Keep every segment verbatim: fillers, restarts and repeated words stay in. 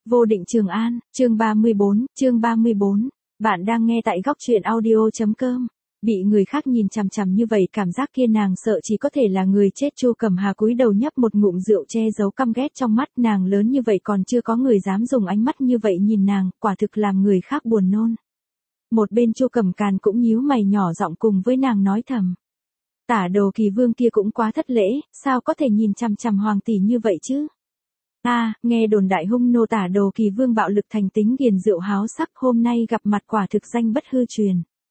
Vô Định Trường An, chương ba mươi bốn, chương ba mươi bốn. Bạn đang nghe tại góc truyện audio chấm com. Bị người khác nhìn chằm chằm như vậy, cảm giác kia nàng sợ chỉ có thể là người chết. Chu Cẩm Hà cúi đầu nhấp một ngụm rượu che giấu căm ghét trong mắt, nàng lớn như vậy còn chưa có người dám dùng ánh mắt như vậy nhìn nàng, quả thực làm người khác buồn nôn. Một bên Chu Cẩm Càn cũng nhíu mày nhỏ giọng cùng với nàng nói thầm. Tả Đồ Kỳ Vương kia cũng quá thất lễ, sao có thể nhìn chằm chằm hoàng tỷ như vậy chứ? A, à, nghe đồn đại hung nô Tả Đồ Kỳ Vương bạo lực thành tính, ghiền rượu háo sắc, hôm nay gặp mặt quả thực danh bất hư truyền.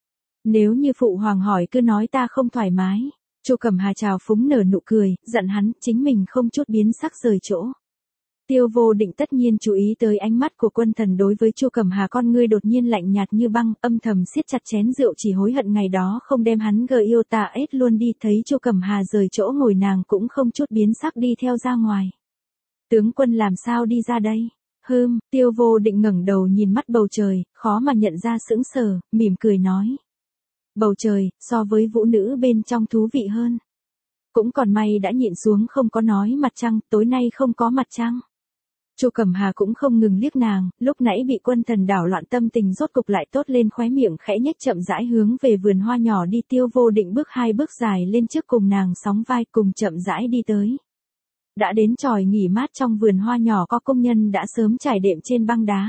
Nếu như phụ hoàng hỏi cứ nói ta không thoải mái. Chu Cẩm Hà trào phúng nở nụ cười, giận hắn, chính mình không chút biến sắc rời chỗ. Tiêu Vô Định tất nhiên chú ý tới ánh mắt của Quân Thần đối với Chu Cẩm Hà, con ngươi đột nhiên lạnh nhạt như băng, âm thầm siết chặt chén rượu, chỉ hối hận ngày đó không đem hắn gờ yêu ta ết luôn đi. Thấy Chu Cẩm Hà rời chỗ ngồi, nàng cũng không chút biến sắc đi theo ra ngoài. Tướng quân làm sao đi ra đây? Hừm, Tiêu Vô Định ngẩng đầu nhìn mắt bầu trời, khó mà nhận ra sững sờ, mỉm cười nói. Bầu trời, so với vũ nữ bên trong thú vị hơn. Cũng còn may đã nhịn xuống không có nói mặt trăng, tối nay không có mặt trăng. Chu Cẩm Hà cũng không ngừng liếc nàng, lúc nãy bị Quân Thần đảo loạn tâm tình rốt cục lại tốt lên, khóe miệng khẽ nhếch chậm rãi hướng về vườn hoa nhỏ đi. Tiêu Vô Định bước hai bước dài lên trước cùng nàng sóng vai, cùng chậm rãi đi tới. Đã đến chòi nghỉ mát trong vườn hoa nhỏ, có công nhân đã sớm trải đệm trên băng đá.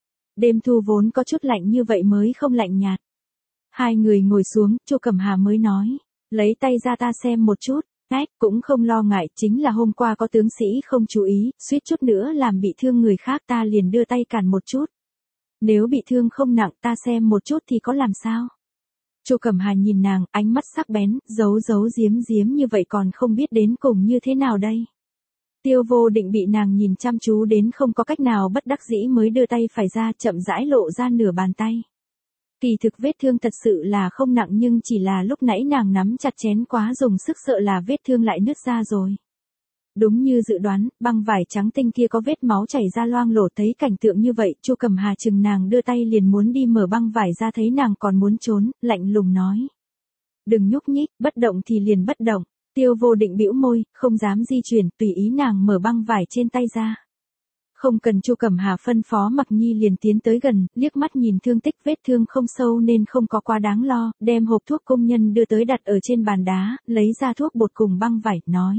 Đêm thu vốn có chút lạnh như vậy mới không lạnh nhạt. Hai người ngồi xuống, Chu Cẩm Hà mới nói, lấy tay ra ta xem một chút. Ách, cũng không lo ngại, chính là hôm qua có tướng sĩ không chú ý, suýt chút nữa làm bị thương người khác, ta liền đưa tay cản một chút. Nếu bị thương không nặng, ta xem một chút thì có làm sao? Chu Cẩm Hà nhìn nàng, ánh mắt sắc bén, giấu giấu giếm giếm như vậy còn không biết đến cùng như thế nào đây. Tiêu Vô Định bị nàng nhìn chăm chú đến không có cách nào, bất đắc dĩ mới đưa tay phải ra, chậm rãi lộ ra nửa bàn tay. Kỳ thực vết thương thật sự là không nặng, nhưng chỉ là lúc nãy nàng nắm chặt chén quá dùng sức, sợ là vết thương lại nứt ra rồi. Đúng như dự đoán, băng vải trắng tinh kia có vết máu chảy ra loang lổ. Thấy cảnh tượng như vậy, Chu Cẩm Hà chừng nàng đưa tay liền muốn đi mở băng vải ra, thấy nàng còn muốn trốn, lạnh lùng nói. Đừng nhúc nhích, bất động thì liền bất động. Tiêu Vô Định bĩu môi, không dám di chuyển, tùy ý nàng mở băng vải trên tay ra. Không cần Chu Cẩm Hà phân phó, Mặc Nhi liền tiến tới gần, liếc mắt nhìn thương tích, vết thương không sâu nên không có quá đáng lo, đem hộp thuốc công nhân đưa tới đặt ở trên bàn đá, lấy ra thuốc bột cùng băng vải, nói.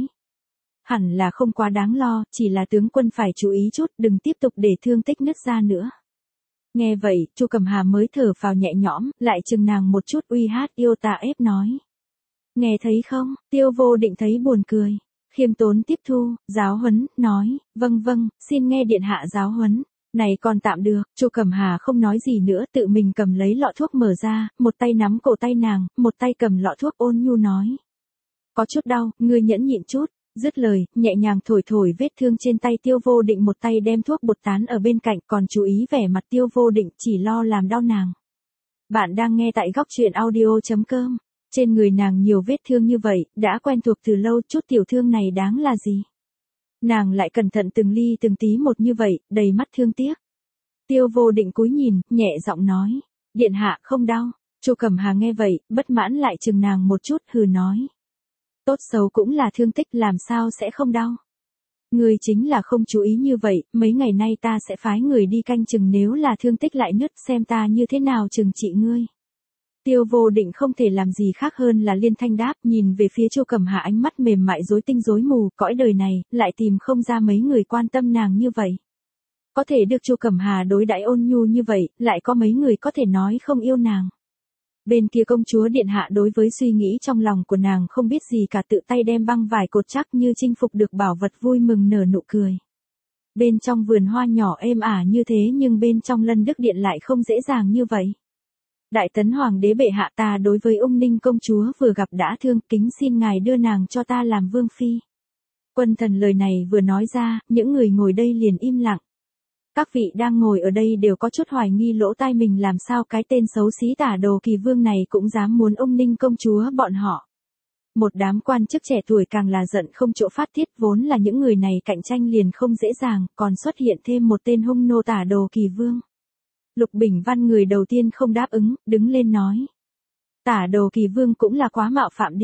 Hẳn là không quá đáng lo, chỉ là tướng quân phải chú ý chút, đừng tiếp tục để thương tích nứt ra nữa. Nghe vậy, Chu Cẩm Hà mới thở phào nhẹ nhõm, lại chừng nàng một chút, uy hát yêu ta ép nói. Nghe thấy không? Tiêu Vô Định thấy buồn cười. Khiêm tốn tiếp thu, giáo huấn, nói, vâng vâng, xin nghe điện hạ giáo huấn. Này còn tạm được. Chu Cẩm Hà không nói gì nữa, tự mình cầm lấy lọ thuốc mở ra, một tay nắm cổ tay nàng, một tay cầm lọ thuốc ôn nhu nói. Có chút đau, ngươi nhẫn nhịn chút. Dứt lời, nhẹ nhàng thổi thổi vết thương trên tay. Tiêu Vô Định một tay đem thuốc bột tán ở bên cạnh, còn chú ý vẻ mặt Tiêu Vô Định, chỉ lo làm đau nàng. Bạn đang nghe tại góc truyện audio chấm com. Trên người nàng nhiều vết thương như vậy, đã quen thuộc từ lâu, chút tiểu thương này đáng là gì? Nàng lại cẩn thận từng ly từng tí một như vậy, đầy mắt thương tiếc. Tiêu Vô Định cúi nhìn, nhẹ giọng nói, điện hạ không đau. Chu Cẩm Hà nghe vậy, bất mãn lại chừng nàng một chút, hừ nói. Tốt xấu cũng là thương tích, làm sao sẽ không đau? Ngươi chính là không chú ý như vậy, mấy ngày nay ta sẽ phái người đi canh chừng, nếu là thương tích lại nứt, xem ta như thế nào trừng trị ngươi. Tiêu Vô Định không thể làm gì khác hơn là liên thanh đáp, nhìn về phía Chu Cẩm Hà, ánh mắt mềm mại rối tinh rối mù, cõi đời này, lại tìm không ra mấy người quan tâm nàng như vậy. Có thể được Chu Cẩm Hà đối đãi ôn nhu như vậy, lại có mấy người có thể nói không yêu nàng. Bên kia công chúa điện hạ đối với suy nghĩ trong lòng của nàng không biết gì cả, tự tay đem băng vải cột chắc như chinh phục được bảo vật, vui mừng nở nụ cười. Bên trong vườn hoa nhỏ êm ả như thế, nhưng bên trong Lân Đức Điện lại không dễ dàng như vậy. Đại Tấn Hoàng đế bệ hạ, ta đối với Ung Ninh công chúa vừa gặp đã thương, kính xin ngài đưa nàng cho ta làm vương phi. Quân Thần lời này vừa nói ra, những người ngồi đây liền im lặng. Các vị đang ngồi ở đây đều có chút hoài nghi lỗ tai mình, làm sao cái tên xấu xí Tả Đồ Kỳ Vương này cũng dám muốn Ung Ninh công chúa bọn họ. Một đám quan chức trẻ tuổi càng là giận không chỗ phát tiết, vốn là những người này cạnh tranh liền không dễ dàng, còn xuất hiện thêm một tên hung nô Tả Đồ Kỳ Vương. Lục Bình Văn người đầu tiên không đáp ứng, đứng lên nói. Tả Đồ Kỳ Vương cũng là quá mạo phạm đi.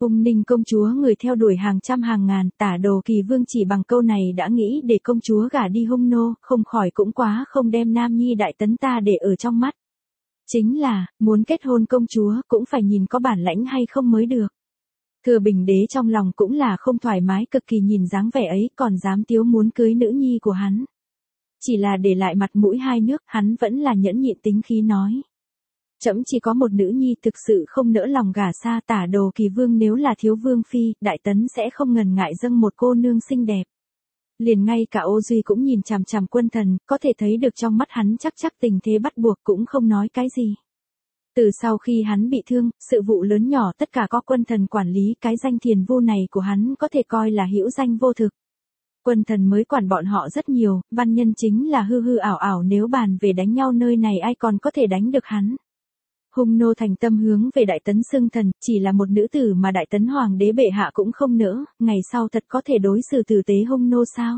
Ung Ninh công chúa người theo đuổi hàng trăm hàng ngàn, Tả Đồ Kỳ Vương chỉ bằng câu này đã nghĩ để công chúa gả đi hung nô, không khỏi cũng quá không đem nam nhi đại tấn ta để ở trong mắt. Chính là, muốn kết hôn công chúa cũng phải nhìn có bản lãnh hay không mới được. Thừa Bình Đế trong lòng cũng là không thoải mái cực kỳ nhìn dáng vẻ ấy còn dám tiếu muốn cưới nữ nhi của hắn. Chỉ là để lại mặt mũi hai nước, hắn vẫn là nhẫn nhịn tính khí nói. Trẫm chỉ có một nữ nhi thực sự không nỡ lòng gả xa Tả Đồ Kỳ Vương, nếu là thiếu vương phi, đại tấn sẽ không ngần ngại dâng một cô nương xinh đẹp. Liền ngay cả Ô Duy cũng nhìn chằm chằm Quân Thần, có thể thấy được trong mắt hắn chắc chắc tình thế bắt buộc cũng không nói cái gì. Từ sau khi hắn bị thương, sự vụ lớn nhỏ tất cả có Quân Thần quản lý, cái danh thiền vô này của hắn có thể coi là hữu danh vô thực. Quân Thần mới quản bọn họ rất nhiều, văn nhân chính là hư hư ảo ảo, nếu bàn về đánh nhau nơi này ai còn có thể đánh được hắn. Hung nô thành tâm hướng về đại tấn xưng thần, chỉ là một nữ tử mà đại tấn hoàng đế bệ hạ cũng không nỡ, ngày sau thật có thể đối xử tử tế hung nô sao?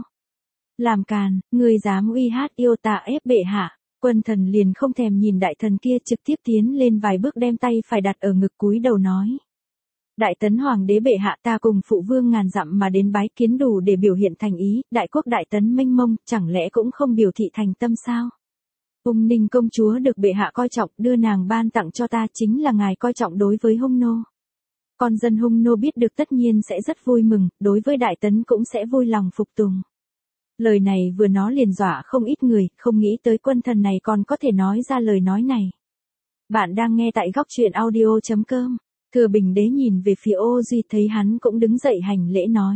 Làm càn, người dám uy hát yêu tà ép bệ hạ. Quân Thần liền không thèm nhìn đại thần kia, trực tiếp tiến lên vài bước đem tay phải đặt ở ngực cúi đầu nói. Đại tấn hoàng đế bệ hạ, ta cùng phụ vương ngàn dặm mà đến bái kiến đủ để biểu hiện thành ý, đại quốc đại tấn mênh mông, chẳng lẽ cũng không biểu thị thành tâm sao? Ung Ninh công chúa được bệ hạ coi trọng, đưa nàng ban tặng cho ta, chính là ngài coi trọng đối với hung nô. Con dân hung nô biết được tất nhiên sẽ rất vui mừng, đối với đại tấn cũng sẽ vui lòng phục tùng. Lời này vừa nói liền dọa không ít người, không nghĩ tới Quân Thần này còn có thể nói ra lời nói này. Bạn đang nghe tại góc truyện audio chấm com. Thừa Bình Đế nhìn về phía Ô Duy, thấy hắn cũng đứng dậy hành lễ nói.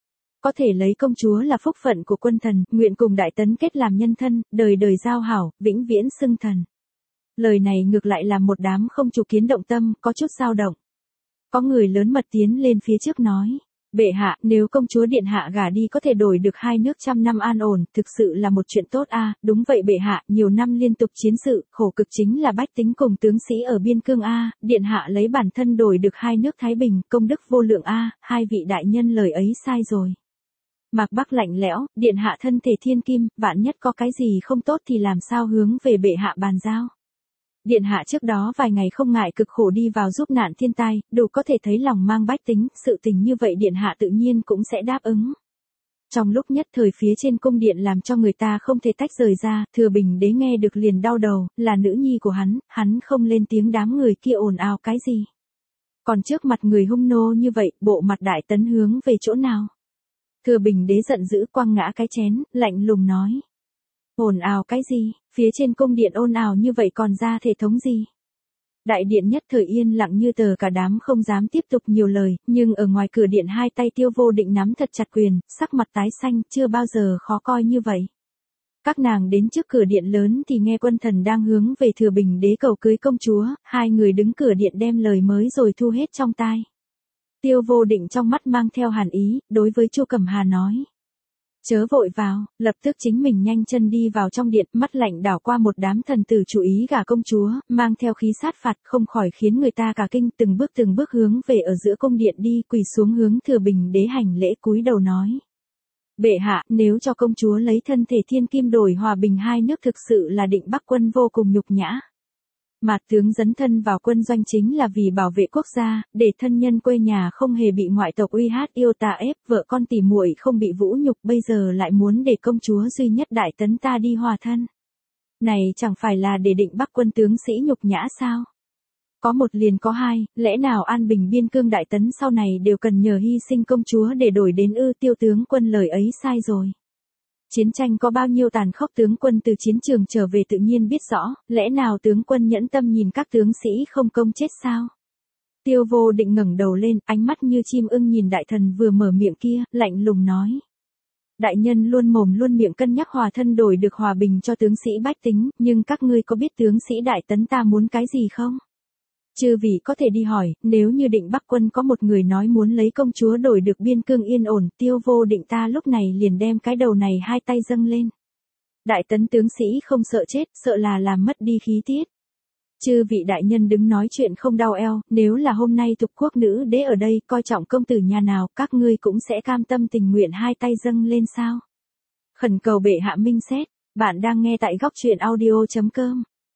Có thể lấy công chúa là phúc phận của Quân Thần, nguyện cùng đại tấn kết làm nhân thân, đời đời giao hảo, vĩnh viễn xưng thần. Lời này ngược lại là một đám không chủ kiến động tâm, có chút dao động. Có người lớn mật tiến lên phía trước nói. Bệ hạ, nếu công chúa điện hạ gả đi có thể đổi được hai nước trăm năm an ổn, thực sự là một chuyện tốt a. Đúng vậy bệ hạ, nhiều năm liên tục chiến sự, khổ cực chính là bách tính cùng tướng sĩ ở biên cương a. Điện hạ lấy bản thân đổi được hai nước thái bình, công đức vô lượng a. Hai vị đại nhân lời ấy sai rồi. Mạc Bắc lạnh lẽo, điện hạ thân thể thiên kim, vạn nhất có cái gì không tốt thì làm sao hướng về bệ hạ bàn giao. Điện hạ trước đó vài ngày không ngại cực khổ đi vào giúp nạn thiên tai, đủ có thể thấy lòng mang bách tính, sự tình như vậy điện hạ tự nhiên cũng sẽ đáp ứng. Trong lúc nhất thời phía trên cung điện làm cho người ta không thể tách rời ra, Thừa Bình Đế nghe được liền đau đầu, là nữ nhi của hắn, hắn không lên tiếng đám người kia ồn ào cái gì. Còn trước mặt người hung nô như vậy, bộ mặt đại tấn hướng về chỗ nào? Thừa Bình Đế giận dữ quăng ngã cái chén, lạnh lùng nói. Ồn ào cái gì, phía trên cung điện ồn ào như vậy còn ra thể thống gì? Đại điện nhất thời yên lặng như tờ, cả đám không dám tiếp tục nhiều lời, nhưng ở ngoài cửa điện hai tay Tiêu Vô Định nắm thật chặt quyền, sắc mặt tái xanh, chưa bao giờ khó coi như vậy. Các nàng đến trước cửa điện lớn thì nghe Quân Thần đang hướng về Thừa Bình Đế cầu cưới công chúa, hai người đứng cửa điện đem lời mới rồi thu hết trong tai. Tiêu Vô Định trong mắt mang theo hàn ý, đối với Chu Cẩm Hà nói. Chớ vội vào, lập tức chính mình nhanh chân đi vào trong điện, mắt lạnh đảo qua một đám thần tử chú ý gả công chúa, mang theo khí sát phạt không khỏi khiến người ta cả kinh, từng bước từng bước hướng về ở giữa cung điện đi, quỳ xuống hướng Thừa Bình Đế hành lễ cúi đầu nói. Bệ hạ, nếu cho công chúa lấy thân thể thiên kim đổi hòa bình hai nước thực sự là Định Bắc quân vô cùng nhục nhã. Mạt tướng dấn thân vào quân doanh chính là vì bảo vệ quốc gia, để thân nhân quê nhà không hề bị ngoại tộc uy hát yêu tà ép, vợ con tỉ muội không bị vũ nhục, bây giờ lại muốn để công chúa duy nhất đại tấn ta đi hòa thân. Này chẳng phải là để Định Bắc quân tướng sĩ nhục nhã sao? Có một liền có hai, lẽ nào an bình biên cương đại tấn sau này đều cần nhờ hy sinh công chúa để đổi đến ư? Tiêu tướng quân lời ấy sai rồi. Chiến tranh có bao nhiêu tàn khốc tướng quân từ chiến trường trở về tự nhiên biết rõ, lẽ nào tướng quân nhẫn tâm nhìn các tướng sĩ không công chết sao? Tiêu Vô Định ngẩng đầu lên, ánh mắt như chim ưng nhìn đại thần vừa mở miệng kia, lạnh lùng nói. Đại nhân luôn mồm luôn miệng cân nhắc hòa thân đổi được hòa bình cho tướng sĩ bách tính, nhưng các ngươi có biết tướng sĩ đại tấn ta muốn cái gì không? Chư vị có thể đi hỏi, nếu như Định Bắc quân có một người nói muốn lấy công chúa đổi được biên cương yên ổn, Tiêu Vô Định ta lúc này liền đem cái đầu này hai tay dâng lên. Đại tấn tướng sĩ không sợ chết, sợ là làm mất đi khí tiết. Chư vị đại nhân đứng nói chuyện không đau eo, nếu là hôm nay Tục Quốc nữ đế ở đây coi trọng công tử nhà nào, các ngươi cũng sẽ cam tâm tình nguyện hai tay dâng lên sao? Khẩn cầu bệ hạ minh xét, bạn đang nghe tại góc truyện audio chấm com.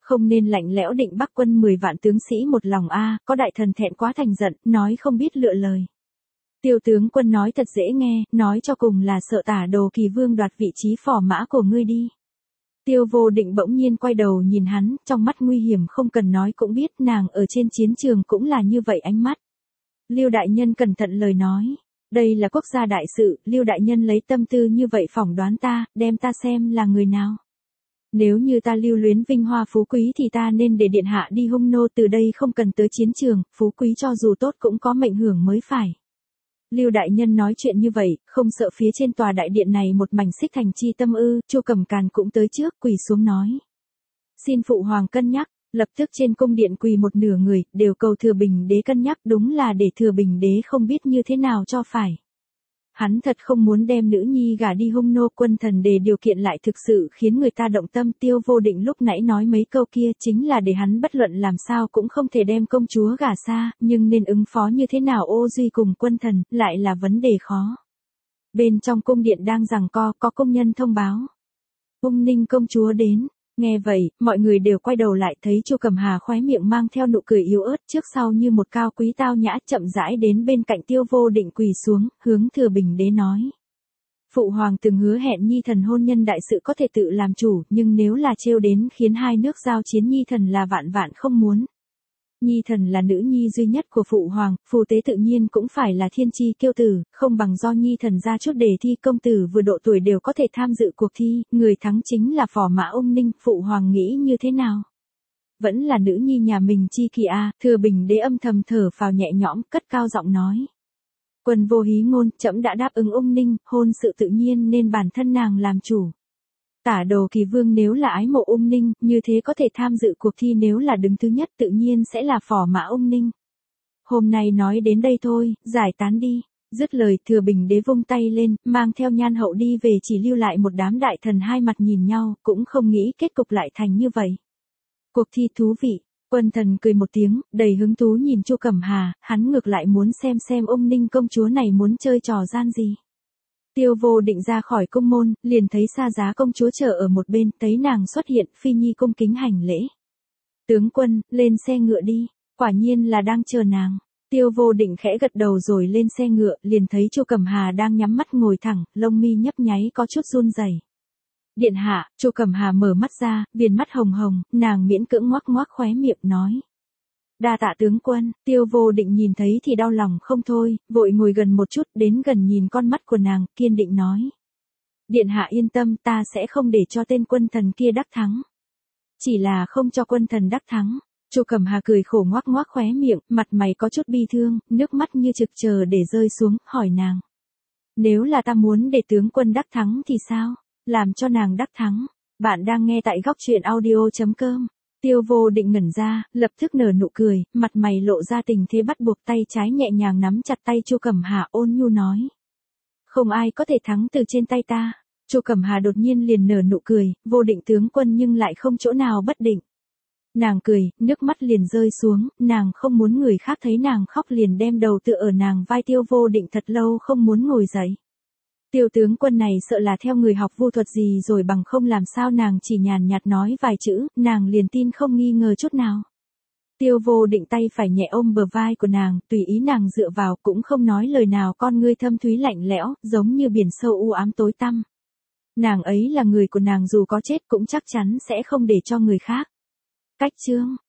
Không nên lạnh lẽo định Bắc quân mười vạn tướng sĩ một lòng a, có đại thần thẹn quá thành giận, nói không biết lựa lời. Tiêu tướng quân nói thật dễ nghe, nói cho cùng là sợ Tả Đồ Kỳ Vương đoạt vị trí phò mã của ngươi đi. Tiêu Vô Định bỗng nhiên quay đầu nhìn hắn, trong mắt nguy hiểm không cần nói cũng biết, nàng ở trên chiến trường cũng là như vậy ánh mắt. Lưu đại nhân cẩn thận lời nói, đây là quốc gia đại sự, Lưu đại nhân lấy tâm tư như vậy phỏng đoán ta, đem ta xem là người nào. Nếu như ta lưu luyến vinh hoa phú quý thì ta nên để điện hạ đi hung nô, từ đây không cần tới chiến trường, phú quý cho dù tốt cũng có mệnh hưởng mới phải. Lưu đại nhân nói chuyện như vậy, không sợ phía trên tòa đại điện này một mảnh xích thành chi tâm ư? Chu Cẩm Càn cũng tới trước, quỳ xuống nói. Xin phụ hoàng cân nhắc, lập tức trên cung điện quỳ một nửa người, đều cầu Thừa Bình đế cân nhắc, đúng là để Thừa Bình đế không biết như thế nào cho phải. Hắn thật không muốn đem nữ nhi gả đi hung nô, quân thần đề điều kiện lại thực sự khiến người ta động tâm. Tiêu Vô Định lúc nãy nói mấy câu kia chính là để hắn bất luận làm sao cũng không thể đem công chúa gả xa, nhưng nên ứng phó như thế nào Ô Duy cùng quân thần, lại là vấn đề khó. Bên trong cung điện đang giằng co, có công nhân thông báo. Ung Ninh công chúa đến. Nghe vậy, mọi người đều quay đầu lại thấy Chu Cẩm Hà khóe miệng mang theo nụ cười yếu ớt, trước sau như một cao quý tao nhã, chậm rãi đến bên cạnh Tiêu Vô Định quỳ xuống, hướng Thừa Bình đế nói. Phụ hoàng từng hứa hẹn nhi thần hôn nhân đại sự có thể tự làm chủ, nhưng nếu là trêu đến khiến hai nước giao chiến nhi thần là vạn vạn không muốn. Nhi thần là nữ nhi duy nhất của phụ hoàng, phù tế tự nhiên cũng phải là thiên chi kiêu tử, không bằng do nhi thần ra chút đề thi, công tử vừa độ tuổi đều có thể tham dự cuộc thi, người thắng chính là phò mã Ung Ninh, phụ hoàng nghĩ như thế nào? Vẫn là nữ nhi nhà mình chi kỳ a. Thừa Bình đế âm thầm thở phào nhẹ nhõm, cất cao giọng nói. Quân vô hí ngôn, trẫm đã đáp ứng Ung Ninh, hôn sự tự nhiên nên bản thân nàng làm chủ. Tả Đồ Kỳ Vương nếu là ái mộ Ung Ninh, như thế có thể tham dự cuộc thi, nếu là đứng thứ nhất tự nhiên sẽ là phò mã Ung Ninh. Hôm nay nói đến đây thôi, giải tán đi. Dứt lời, Thừa Bình đế vung tay lên, mang theo Nhan hậu đi về, chỉ lưu lại một đám đại thần hai mặt nhìn nhau, cũng không nghĩ kết cục lại thành như vậy. Cuộc thi thú vị. Quân thần cười một tiếng, đầy hứng thú nhìn Chu Cẩm Hà, hắn ngược lại muốn xem xem Ung Ninh công chúa này muốn chơi trò gian gì. Tiêu Vô Định ra khỏi cung môn, liền thấy Sa Giá công chúa chờ ở một bên, thấy nàng xuất hiện, Phi Nhi cung kính hành lễ. Tướng quân, lên xe ngựa đi, quả nhiên là đang chờ nàng. Tiêu Vô Định khẽ gật đầu rồi lên xe ngựa, liền thấy Chu Cẩm Hà đang nhắm mắt ngồi thẳng, lông mi nhấp nháy có chút run rẩy. Điện hạ, Chu Cẩm Hà mở mắt ra, viền mắt hồng hồng, nàng miễn cưỡng ngoác ngoác khóe miệng nói. Đa tạ tướng quân. Tiêu Vô Định nhìn thấy thì đau lòng không thôi, vội ngồi gần một chút, đến gần nhìn con mắt của nàng, kiên định nói. Điện hạ yên tâm, ta sẽ không để cho tên quân thần kia đắc thắng. Chỉ là không cho quân thần đắc thắng. Chu Cẩm Hà cười khổ ngoác ngoác khóe miệng, mặt mày có chút bi thương, nước mắt như trực chờ để rơi xuống, hỏi nàng. Nếu là ta muốn để tướng quân đắc thắng thì sao? Làm cho nàng đắc thắng. Bạn đang nghe tại góc truyện audio chấm com. Tiêu Vô Định ngẩn ra, lập tức nở nụ cười, mặt mày lộ ra tình thế bắt buộc, tay trái nhẹ nhàng nắm chặt tay Chu Cẩm Hà, ôn nhu nói. Không ai có thể thắng từ trên tay ta. Chu Cẩm Hà đột nhiên liền nở nụ cười, Vô Định tướng quân nhưng lại không chỗ nào bất định. Nàng cười, nước mắt liền rơi xuống, nàng không muốn người khác thấy nàng khóc, liền đem đầu tựa ở nàng vai Tiêu Vô Định thật lâu không muốn ngồi dậy. Tiêu tướng quân này sợ là theo người học vu thuật gì rồi, bằng không làm sao nàng chỉ nhàn nhạt nói vài chữ, nàng liền tin không nghi ngờ chút nào. Tiêu Vô Định tay phải nhẹ ôm bờ vai của nàng, tùy ý nàng dựa vào, cũng không nói lời nào, con ngươi thâm thúy lạnh lẽo, giống như biển sâu u ám tối tăm. Nàng ấy là người của nàng, dù có chết cũng chắc chắn sẽ không để cho người khác. Cách chương